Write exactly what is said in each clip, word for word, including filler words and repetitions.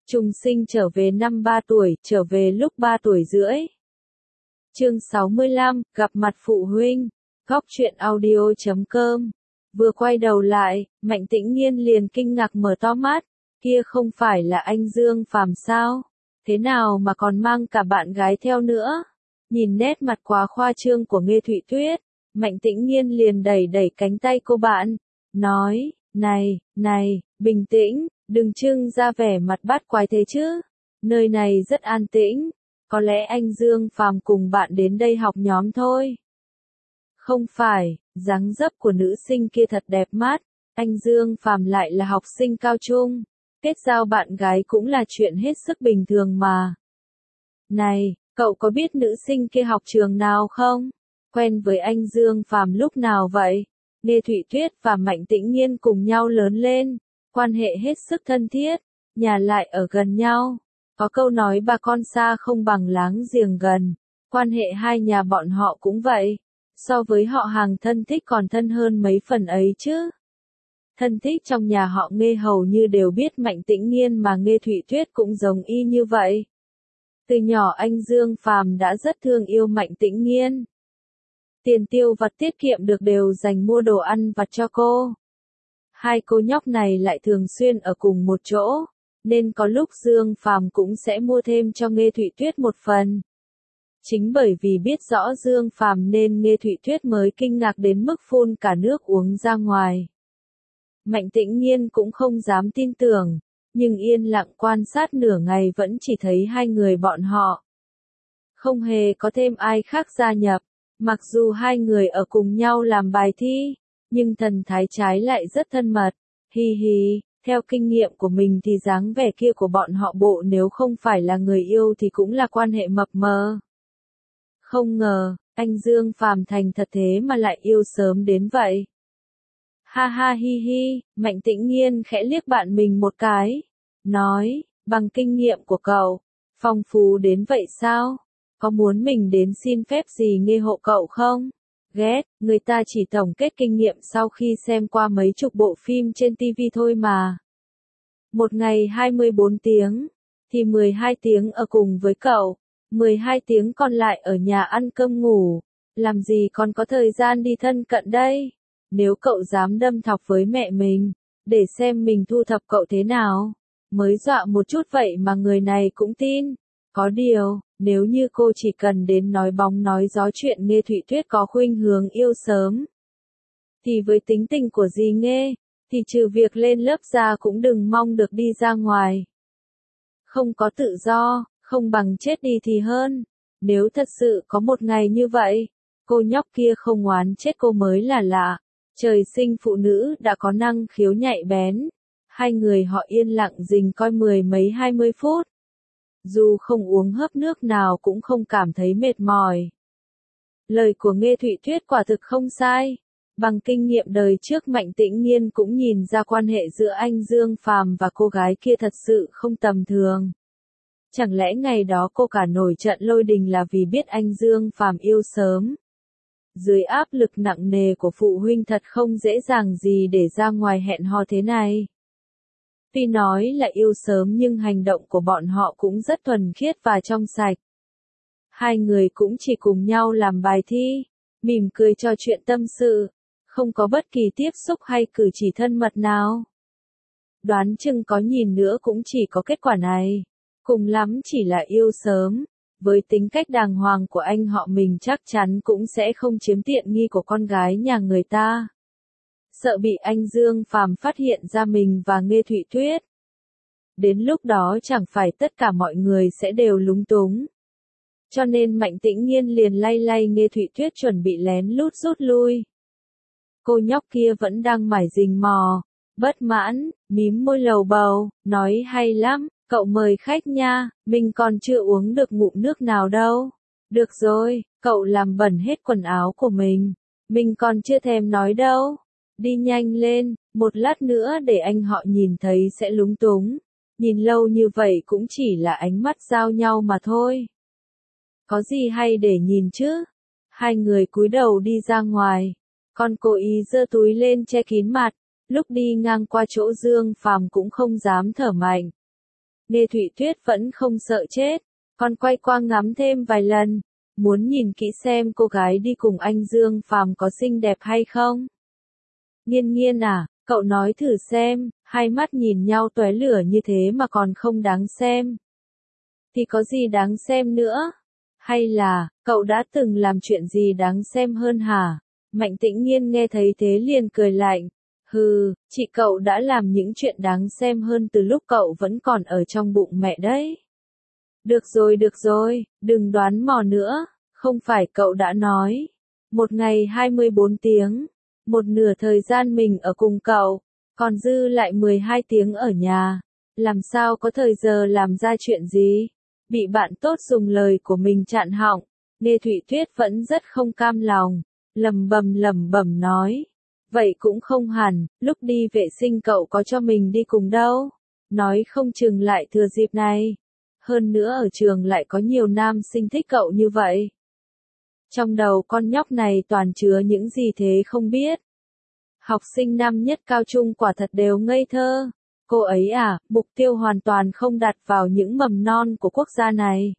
Trùng sinh trở về năm ba tuổi, trở về lúc ba tuổi rưỡi. Chương sáu mươi lăm, gặp mặt phụ huynh. Góc truyện audio chấm com. Vừa quay đầu lại, Mạnh Tĩnh Nhiên liền kinh ngạc mở to mắt, kia không phải là anh Dương Phàm sao? Thế nào mà còn mang cả bạn gái theo nữa? Nhìn nét mặt quá khoa trương của Nghê Thụy Tuyết, Mạnh Tĩnh Nhiên liền đẩy đẩy cánh tay cô bạn, nói, này, này, bình tĩnh, đừng trưng ra vẻ mặt bắt quái thế chứ. Nơi này rất an tĩnh, có lẽ anh Dương Phàm cùng bạn đến đây học nhóm thôi. Không phải, dáng dấp của nữ sinh kia thật đẹp mắt, anh Dương Phàm lại là học sinh cao trung, kết giao bạn gái cũng là chuyện hết sức bình thường mà. Này, cậu có biết nữ sinh kia học trường nào không? Quen với anh Dương Phàm lúc nào vậy? Nghê Thụy Tuyết và Mạnh Tĩnh Nhiên cùng nhau lớn lên, quan hệ hết sức thân thiết, nhà lại ở gần nhau. Có câu nói bà con xa không bằng láng giềng gần, quan hệ hai nhà bọn họ cũng vậy, so với họ hàng thân thích còn thân hơn mấy phần ấy chứ. Thân thích trong nhà họ Nghê hầu như đều biết Mạnh Tĩnh Nhiên mà Nghê Thụy Tuyết cũng giống y như vậy. Từ nhỏ anh Dương Phàm đã rất thương yêu Mạnh Tĩnh Nhiên. Tiền tiêu vặt tiết kiệm được đều dành mua đồ ăn vặt cho cô. Hai cô nhóc này lại thường xuyên ở cùng một chỗ, nên có lúc Dương Phàm cũng sẽ mua thêm cho Nghê Thụy Tuyết một phần. Chính bởi vì biết rõ Dương Phàm nên Nghê Thụy Tuyết mới kinh ngạc đến mức phun cả nước uống ra ngoài. Mạnh Tĩnh Nhiên cũng không dám tin tưởng, nhưng yên lặng quan sát nửa ngày vẫn chỉ thấy hai người bọn họ. Không hề có thêm ai khác gia nhập, mặc dù hai người ở cùng nhau làm bài thi, nhưng thần thái trái lại rất thân mật, hi hi, theo kinh nghiệm của mình thì dáng vẻ kia của bọn họ bộ nếu không phải là người yêu thì cũng là quan hệ mập mờ. Không ngờ, anh Dương Phàm thành thật thế mà lại yêu sớm đến vậy. Ha ha hi hi, Mạnh Tĩnh Nhiên khẽ liếc bạn mình một cái, nói, bằng kinh nghiệm của cậu, phong phú đến vậy sao? Có muốn mình đến xin phép gì Nghê hộ cậu không? Ghét, người ta chỉ tổng kết kinh nghiệm sau khi xem qua mấy chục bộ phim trên ti vi thôi mà. Một ngày hai mươi bốn tiếng, thì mười hai tiếng ở cùng với cậu, mười hai tiếng còn lại ở nhà ăn cơm ngủ, làm gì còn có thời gian đi thân cận đây? Nếu cậu dám đâm thọc với mẹ mình, để xem mình thu thập cậu thế nào, mới dọa một chút vậy mà người này cũng tin. Có điều, nếu như cô chỉ cần đến nói bóng nói gió chuyện Nghê Thụy Tuyết có khuynh hướng yêu sớm, thì với tính tình của dì Nghê, thì trừ việc lên lớp ra cũng đừng mong được đi ra ngoài. Không có tự do, không bằng chết đi thì hơn. Nếu thật sự có một ngày như vậy, cô nhóc kia không oán chết cô mới là lạ. Trời sinh phụ nữ đã có năng khiếu nhạy bén. Hai người họ yên lặng rình coi mười mấy hai mươi phút. Dù không uống hớp nước nào cũng không cảm thấy mệt mỏi. Lời của Nghê Thụy Tuyết quả thực không sai. Bằng kinh nghiệm đời trước Mạnh Tĩnh Nhiên cũng nhìn ra quan hệ giữa anh Dương Phàm và cô gái kia thật sự không tầm thường. Chẳng lẽ ngày đó cô cả nổi trận lôi đình là vì biết anh Dương Phàm yêu sớm? Dưới áp lực nặng nề của phụ huynh thật không dễ dàng gì để ra ngoài hẹn hò thế này. Tuy nói là yêu sớm nhưng hành động của bọn họ cũng rất thuần khiết và trong sạch. Hai người cũng chỉ cùng nhau làm bài thi, mỉm cười trò chuyện tâm sự, không có bất kỳ tiếp xúc hay cử chỉ thân mật nào. Đoán chừng có nhìn nữa cũng chỉ có kết quả này, cùng lắm chỉ là yêu sớm. Với tính cách đàng hoàng của anh họ mình chắc chắn cũng sẽ không chiếm tiện nghi của con gái nhà người ta. Sợ bị anh Dương Phàm phát hiện ra mình và Nghê Thụy Tuyết. Đến lúc đó chẳng phải tất cả mọi người sẽ đều lúng túng. Cho nên Mạnh Tĩnh Nhiên liền lay lay Nghê Thụy Tuyết chuẩn bị lén lút rút lui. Cô nhóc kia vẫn đang mải rình mò, bất mãn, mím môi lầu bầu, nói hay lắm. Cậu mời khách nha, mình còn chưa uống được ngụm nước nào đâu. Được rồi, cậu làm bẩn hết quần áo của mình. Mình còn chưa thèm nói đâu. Đi nhanh lên, một lát nữa để anh họ nhìn thấy sẽ lúng túng. Nhìn lâu như vậy cũng chỉ là ánh mắt giao nhau mà thôi. Có gì hay để nhìn chứ? Hai người cúi đầu đi ra ngoài. Con cô ý giơ túi lên che kín mặt. Lúc đi ngang qua chỗ Dương Phàm cũng không dám thở mạnh. Nghe Thụy Tuyết vẫn không sợ chết, còn quay qua ngắm thêm vài lần, muốn nhìn kỹ xem cô gái đi cùng anh Dương Phàm có xinh đẹp hay không. Nghiên Nghiên à, cậu nói thử xem, hai mắt nhìn nhau tóe lửa như thế mà còn không đáng xem. Thì có gì đáng xem nữa? Hay là, cậu đã từng làm chuyện gì đáng xem hơn hả? Mạnh Tĩnh Nghiên nghe thấy thế liền cười lạnh. Hừ, chị cậu đã làm những chuyện đáng xem hơn từ lúc cậu vẫn còn ở trong bụng mẹ đấy. Được rồi được rồi, đừng đoán mò nữa, không phải cậu đã nói. Một ngày hai mươi bốn tiếng, một nửa thời gian mình ở cùng cậu, còn dư lại mười hai tiếng ở nhà. Làm sao có thời giờ làm ra chuyện gì? Bị bạn tốt dùng lời của mình chặn họng, Nghe Thụy Tuyết vẫn rất không cam lòng, lầm bầm lầm bầm nói. Vậy cũng không hẳn, lúc đi vệ sinh cậu có cho mình đi cùng đâu. Nói không chừng lại thừa dịp này. Hơn nữa ở trường lại có nhiều nam sinh thích cậu như vậy. Trong đầu con nhóc này toàn chứa những gì thế không biết. Học sinh năm nhất cao trung quả thật đều ngây thơ. Cô ấy à, mục tiêu hoàn toàn không đặt vào những mầm non của quốc gia này.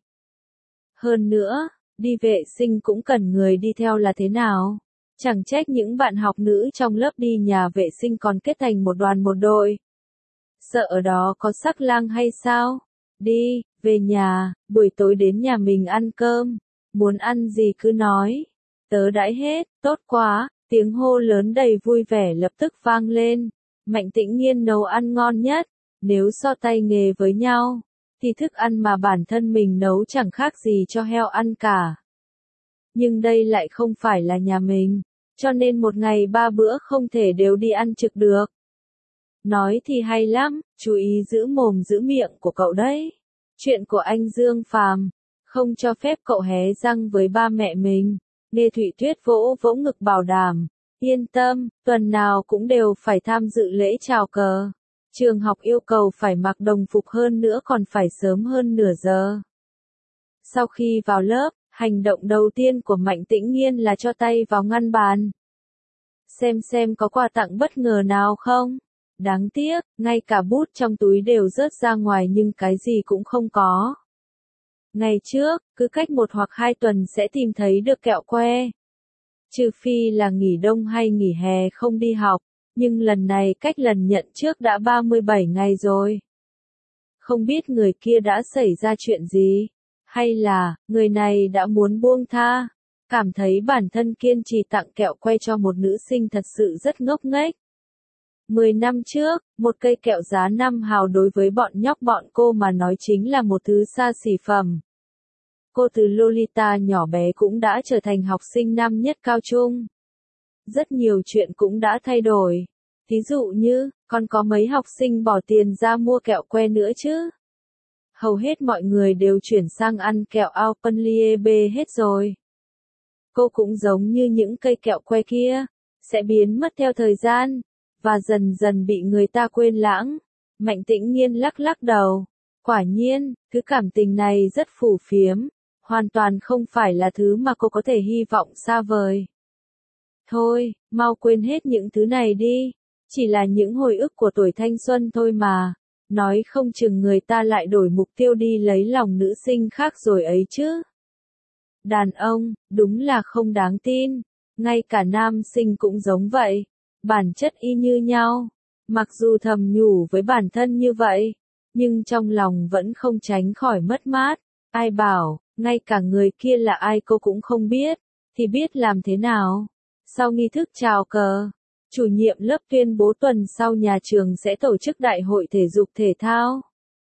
Hơn nữa, đi vệ sinh cũng cần người đi theo là thế nào? Chẳng trách những bạn học nữ trong lớp đi nhà vệ sinh còn kết thành một đoàn một đội. Sợ ở đó có sắc lang hay sao? Đi, về nhà, buổi tối đến nhà mình ăn cơm. Muốn ăn gì cứ nói. Tớ đãi hết, tốt quá, tiếng hô lớn đầy vui vẻ lập tức vang lên. Mạnh Tĩnh Nghiên nấu ăn ngon nhất. Nếu so tay nghề với nhau, thì thức ăn mà bản thân mình nấu chẳng khác gì cho heo ăn cả. Nhưng đây lại không phải là nhà mình, cho nên một ngày ba bữa không thể đều đi ăn trực được. Nói thì hay lắm, chú ý giữ mồm giữ miệng của cậu đấy. Chuyện của anh Dương Phàm không cho phép cậu hé răng với ba mẹ mình. Nghe Thụy Tuyết vỗ vỗ ngực bảo đảm. Yên tâm, tuần nào cũng đều phải tham dự lễ chào cờ. Trường học yêu cầu phải mặc đồng phục hơn nữa còn phải sớm hơn nửa giờ. Sau khi vào lớp, hành động đầu tiên của Mạnh Tĩnh Nghiên là cho tay vào ngăn bàn. Xem xem có quà tặng bất ngờ nào không. Đáng tiếc, ngay cả bút trong túi đều rớt ra ngoài nhưng cái gì cũng không có. Ngày trước, cứ cách một hoặc hai tuần sẽ tìm thấy được kẹo que. Trừ phi là nghỉ đông hay nghỉ hè không đi học, nhưng lần này cách lần nhận trước đã ba mươi bảy ngày rồi. Không biết người kia đã xảy ra chuyện gì, hay là, người này đã muốn buông tha, cảm thấy bản thân kiên trì tặng kẹo que cho một nữ sinh thật sự rất ngốc nghếch. Mười năm trước, một cây kẹo giá năm hào đối với bọn nhóc bọn cô mà nói chính là một thứ xa xỉ phẩm. Cô từ Lolita nhỏ bé cũng đã trở thành học sinh năm nhất cao trung. Rất nhiều chuyện cũng đã thay đổi. Ví dụ như, còn có mấy học sinh bỏ tiền ra mua kẹo que nữa chứ. Hầu hết mọi người đều chuyển sang ăn kẹo Alpenliebe hết rồi. Cô cũng giống như những cây kẹo que kia, sẽ biến mất theo thời gian, và dần dần bị người ta quên lãng. Mạnh Tĩnh Nghiên lắc lắc đầu. Quả nhiên, thứ cảm tình này rất phù phiếm, hoàn toàn không phải là thứ mà cô có thể hy vọng xa vời. Thôi, mau quên hết những thứ này đi, chỉ là những hồi ức của tuổi thanh xuân thôi mà, nói không chừng người ta lại đổi mục tiêu đi lấy lòng nữ sinh khác rồi ấy chứ. Đàn ông, đúng là không đáng tin, ngay cả nam sinh cũng giống vậy, bản chất y như nhau, mặc dù thầm nhủ với bản thân như vậy, nhưng trong lòng vẫn không tránh khỏi mất mát, ai bảo, ngay cả người kia là ai cô cũng không biết, thì biết làm thế nào. Sau nghi thức chào cờ, chủ nhiệm lớp tuyên bố tuần sau nhà trường sẽ tổ chức đại hội thể dục thể thao.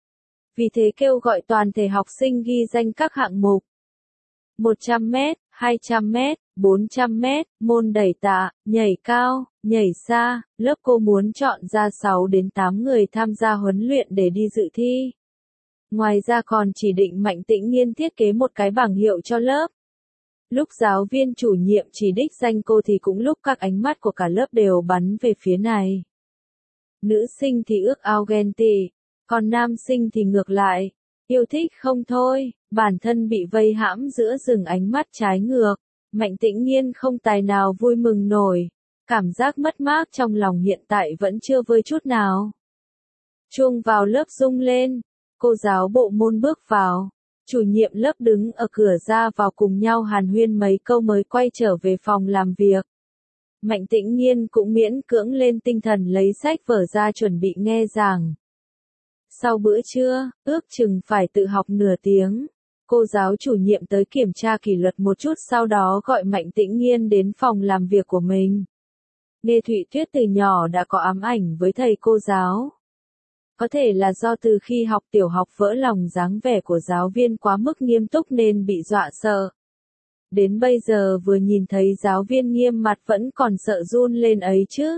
Vì thế kêu gọi toàn thể học sinh ghi danh các hạng mục. một trăm mét, hai trăm mét, bốn trăm mét, môn đẩy tạ, nhảy cao, nhảy xa, lớp cô muốn chọn ra sáu đến tám người tham gia huấn luyện để đi dự thi. Ngoài ra còn chỉ định Mạnh Tĩnh Nghiên thiết kế một cái bảng hiệu cho lớp. Lúc giáo viên chủ nhiệm chỉ đích danh cô thì cũng lúc các ánh mắt của cả lớp đều bắn về phía này. Nữ sinh thì ước ao ghen tị, còn nam sinh thì ngược lại, yêu thích không thôi, bản thân bị vây hãm giữa rừng ánh mắt trái ngược. Mạnh Tĩnh Nghiên không tài nào vui mừng nổi, cảm giác mất mát trong lòng hiện tại vẫn chưa vơi chút nào. Chuông vào lớp rung lên, Cô giáo bộ môn bước vào. Chủ nhiệm lớp đứng ở cửa ra vào cùng nhau hàn huyên mấy câu mới quay trở về phòng làm việc. Mạnh Tĩnh Nhiên cũng miễn cưỡng lên tinh thần lấy sách vở ra chuẩn bị nghe giảng. Sau bữa trưa, ước chừng phải tự học nửa tiếng. Cô giáo chủ nhiệm tới kiểm tra kỷ luật một chút sau đó gọi Mạnh Tĩnh Nhiên đến phòng làm việc của mình. Nghe Thụy Tuyết từ nhỏ đã có ám ảnh với thầy cô giáo. Có thể là do từ khi học tiểu học vỡ lòng dáng vẻ của giáo viên quá mức nghiêm túc nên bị dọa sợ. Đến bây giờ vừa nhìn thấy giáo viên nghiêm mặt vẫn còn sợ run lên ấy chứ.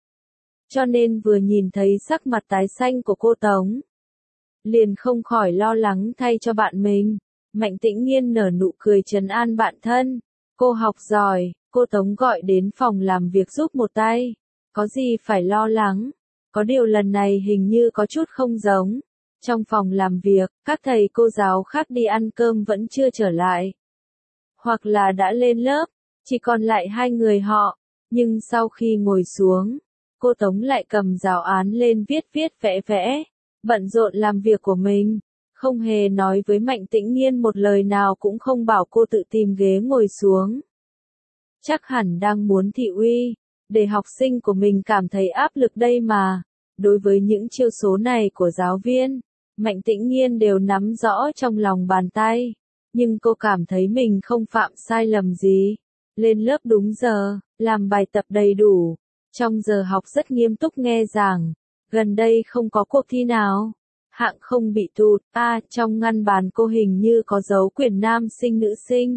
Cho nên vừa nhìn thấy sắc mặt tái xanh của cô Tống, liền không khỏi lo lắng thay cho bạn mình. Mạnh Tĩnh Nhiên nở nụ cười trấn an bạn thân. Cô học giỏi, cô Tống gọi đến phòng làm việc giúp một tay. Có gì phải lo lắng. Có điều lần này hình như có chút không giống. Trong phòng làm việc, các thầy cô giáo khác đi ăn cơm vẫn chưa trở lại. Hoặc là đã lên lớp, chỉ còn lại hai người họ. Nhưng sau khi ngồi xuống, cô Tống lại cầm giáo án lên viết viết vẽ vẽ, bận rộn làm việc của mình. Không hề nói với Mạnh Tĩnh Nhiên một lời nào cũng không bảo cô tự tìm ghế ngồi xuống. Chắc hẳn đang muốn thị uy, để học sinh của mình cảm thấy áp lực đây mà. Đối với những chiêu số này của giáo viên, Mạnh Tĩnh Nhiên đều nắm rõ trong lòng bàn tay. Nhưng cô cảm thấy mình không phạm sai lầm gì. Lên lớp đúng giờ, làm bài tập đầy đủ. Trong giờ học rất nghiêm túc nghe giảng. Gần đây không có cuộc thi nào. Hạng không bị tụt. À, trong ngăn bàn cô hình như có dấu quyển nam sinh nữ sinh.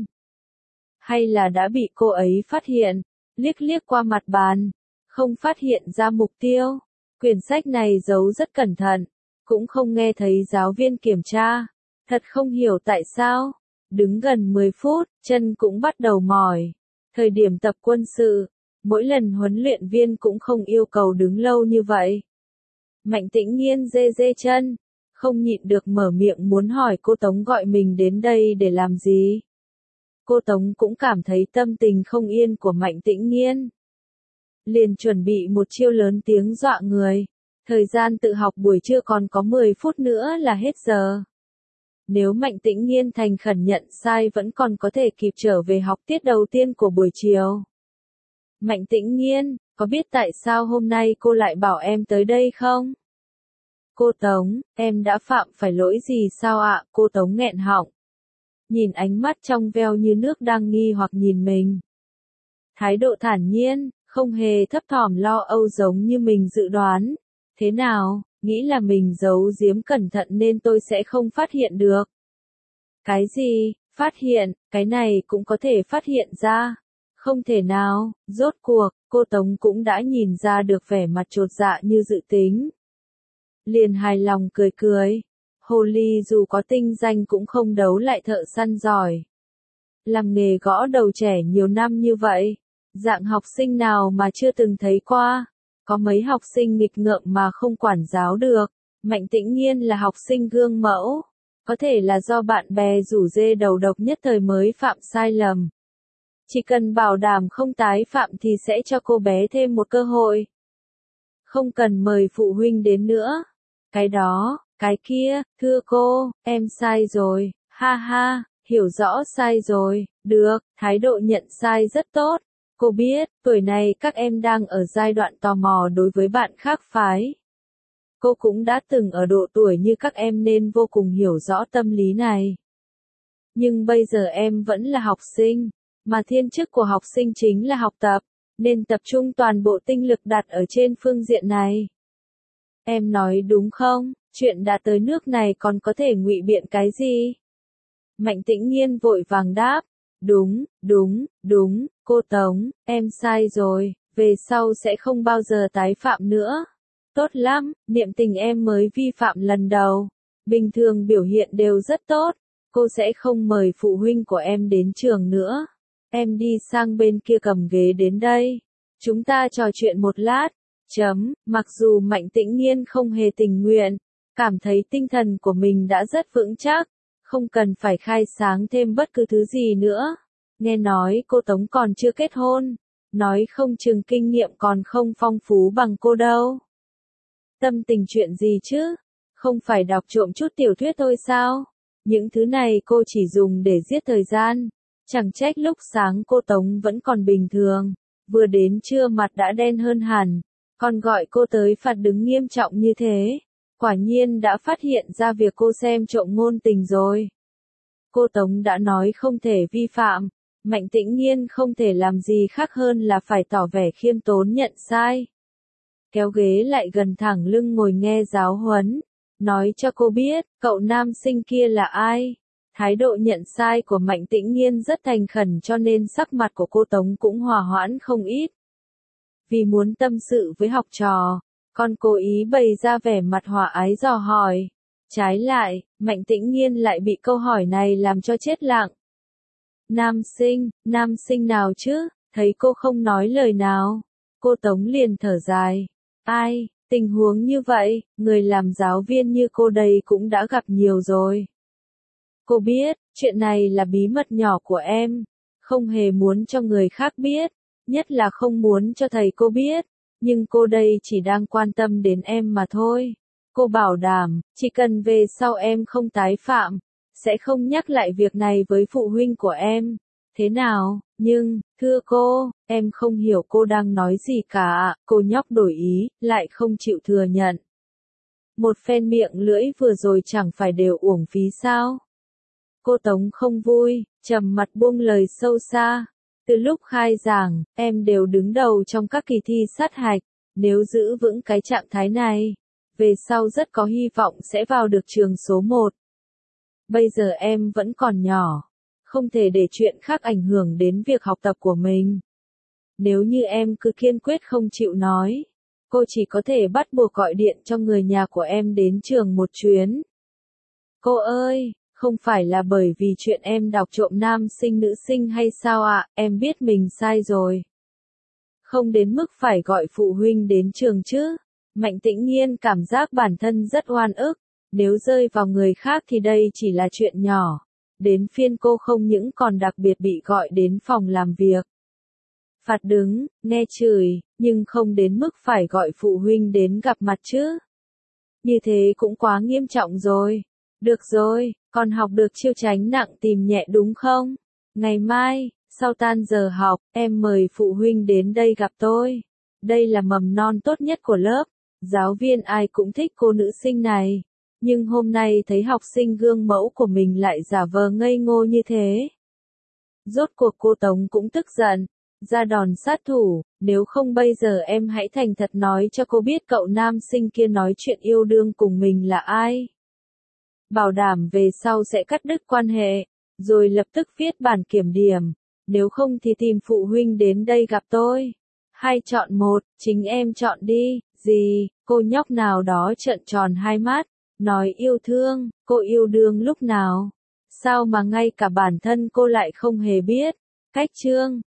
Hay là đã bị cô ấy phát hiện. Liếc liếc qua mặt bàn. Không phát hiện ra mục tiêu. Quyển sách này giấu rất cẩn thận. Cũng không nghe thấy giáo viên kiểm tra. Thật không hiểu tại sao. Đứng gần mười phút, chân cũng bắt đầu mỏi. Thời điểm tập quân sự, mỗi lần huấn luyện viên cũng không yêu cầu đứng lâu như vậy. Mạnh Tĩnh Nhiên dê dê chân, không nhịn được mở miệng muốn hỏi cô Tống gọi mình đến đây để làm gì. Cô Tống cũng cảm thấy tâm tình không yên của Mạnh Tĩnh Nhiên. Liền chuẩn bị một chiêu lớn tiếng dọa người. Thời gian tự học buổi trưa còn có mười phút nữa là hết giờ. Nếu Mạnh Tĩnh Nhiên thành khẩn nhận sai vẫn còn có thể kịp trở về học tiết đầu tiên của buổi chiều. Mạnh Tĩnh Nhiên, có biết tại sao hôm nay cô lại bảo em tới đây không? Cô Tống, em đã phạm phải lỗi gì sao ạ? Cô Tống nghẹn họng. Nhìn ánh mắt trong veo như nước đang nghi hoặc nhìn mình. Thái độ thản nhiên, không hề thấp thỏm lo âu giống như mình dự đoán. Thế nào, nghĩ là mình giấu giếm cẩn thận nên tôi sẽ không phát hiện được. Cái gì, phát hiện, cái này cũng có thể phát hiện ra. Không thể nào, rốt cuộc, cô Tống cũng đã nhìn ra được vẻ mặt chột dạ như dự tính. Liền hài lòng cười cười. Hồ ly dù có tinh danh cũng không đấu lại thợ săn giỏi. Làm nghề gõ đầu trẻ nhiều năm như vậy, dạng học sinh nào mà chưa từng thấy qua. Có mấy học sinh nghịch ngợm mà không quản giáo được. Mạnh Tĩnh Nhiên là học sinh gương mẫu. Có thể là do bạn bè rủ dê đầu độc nhất thời mới phạm sai lầm. Chỉ cần bảo đảm không tái phạm thì sẽ cho cô bé thêm một cơ hội. Không cần mời phụ huynh đến nữa. Cái đó, cái kia, thưa cô, em sai rồi, ha ha, hiểu rõ sai rồi, được, thái độ nhận sai rất tốt. Cô biết, tuổi này các em đang ở giai đoạn tò mò đối với bạn khác phái. Cô cũng đã từng ở độ tuổi như các em nên vô cùng hiểu rõ tâm lý này. Nhưng bây giờ em vẫn là học sinh, mà thiên chức của học sinh chính là học tập, nên tập trung toàn bộ tinh lực đặt ở trên phương diện này. Em nói đúng không? Chuyện đã tới nước này còn có thể ngụy biện cái gì? Mạnh Tĩnh Nhiên vội vàng đáp. Đúng, đúng, đúng, cô Tống, em sai rồi, về sau sẽ không bao giờ tái phạm nữa. Tốt lắm, niệm tình em mới vi phạm lần đầu. Bình thường biểu hiện đều rất tốt. Cô sẽ không mời phụ huynh của em đến trường nữa. Em đi sang bên kia cầm ghế đến đây. Chúng ta trò chuyện một lát. Chấm, mặc dù Mạnh Tĩnh Nhiên không hề tình nguyện, cảm thấy tinh thần của mình đã rất vững chắc. Không cần phải khai sáng thêm bất cứ thứ gì nữa. Nghe nói cô Tống còn chưa kết hôn. Nói không chừng kinh nghiệm còn không phong phú bằng cô đâu. Tâm tình chuyện gì chứ? Không phải đọc trộm chút tiểu thuyết thôi sao? Những thứ này cô chỉ dùng để giết thời gian. Chẳng trách lúc sáng cô Tống vẫn còn bình thường. Vừa đến trưa mặt đã đen hơn hẳn. Còn gọi cô tới phạt đứng nghiêm trọng như thế. Quả nhiên đã phát hiện ra việc cô xem trộm ngôn tình rồi. Cô Tống đã nói không thể vi phạm. Mạnh Tĩnh Nghiên không thể làm gì khác hơn là phải tỏ vẻ khiêm tốn nhận sai. Kéo ghế lại gần thẳng lưng ngồi nghe giáo huấn. Nói cho cô biết, cậu nam sinh kia là ai. Thái độ nhận sai của Mạnh Tĩnh Nghiên rất thành khẩn cho nên sắc mặt của cô Tống cũng hòa hoãn không ít. Vì muốn tâm sự với học trò, còn cố ý bày ra vẻ mặt hòa ái dò hỏi. Trái lại, Mạnh Tĩnh Nghiên lại bị câu hỏi này làm cho chết lặng. Nam sinh, nam sinh nào chứ? Thấy cô không nói lời nào, cô Tống liền thở dài. Ai, tình huống như vậy, người làm giáo viên như cô đây cũng đã gặp nhiều rồi. Cô biết, chuyện này là bí mật nhỏ của em, không hề muốn cho người khác biết, nhất là không muốn cho thầy cô biết, nhưng cô đây chỉ đang quan tâm đến em mà thôi. Cô bảo đảm, chỉ cần về sau em không tái phạm, sẽ không nhắc lại việc này với phụ huynh của em. Thế nào, nhưng, thưa cô, em không hiểu cô đang nói gì cả, cô nhóc đổi ý, lại không chịu thừa nhận. Một phen miệng lưỡi vừa rồi chẳng phải đều uổng phí sao? Cô Tống không vui, trầm mặt buông lời sâu xa. Từ lúc khai giảng, em đều đứng đầu trong các kỳ thi sát hạch, nếu giữ vững cái trạng thái này, về sau rất có hy vọng sẽ vào được trường số một. Bây giờ em vẫn còn nhỏ, không thể để chuyện khác ảnh hưởng đến việc học tập của mình. Nếu như em cứ kiên quyết không chịu nói, cô chỉ có thể bắt buộc gọi điện cho người nhà của em đến trường một chuyến. Cô ơi, không phải là bởi vì chuyện em đọc trộm nam sinh nữ sinh hay sao ạ, em biết mình sai rồi. Không đến mức phải gọi phụ huynh đến trường chứ. Mạnh Tĩnh Nghiên cảm giác bản thân rất oan ức, nếu rơi vào người khác thì đây chỉ là chuyện nhỏ. Đến phiên cô không những còn đặc biệt bị gọi đến phòng làm việc. Phạt đứng, nghe chửi, nhưng không đến mức phải gọi phụ huynh đến gặp mặt chứ. Như thế cũng quá nghiêm trọng rồi. Được rồi, con học được chiêu tránh nặng tìm nhẹ đúng không? Ngày mai, sau tan giờ học, em mời phụ huynh đến đây gặp tôi. Đây là mầm non tốt nhất của lớp. Giáo viên ai cũng thích cô nữ sinh này. Nhưng hôm nay thấy học sinh gương mẫu của mình lại giả vờ ngây ngô như thế. Rốt cuộc cô Tống cũng tức giận. Ra đòn sát thủ, nếu không bây giờ em hãy thành thật nói cho cô biết cậu nam sinh kia nói chuyện yêu đương cùng mình là ai. Bảo đảm về sau sẽ cắt đứt quan hệ, rồi lập tức viết bản kiểm điểm. Nếu không thì tìm phụ huynh đến đây gặp tôi. Hai chọn một, chính em chọn đi. Gì, cô nhóc nào đó trợn tròn hai mắt, nói yêu thương, cô yêu đương lúc nào? Sao mà ngay cả bản thân cô lại không hề biết? Cách chương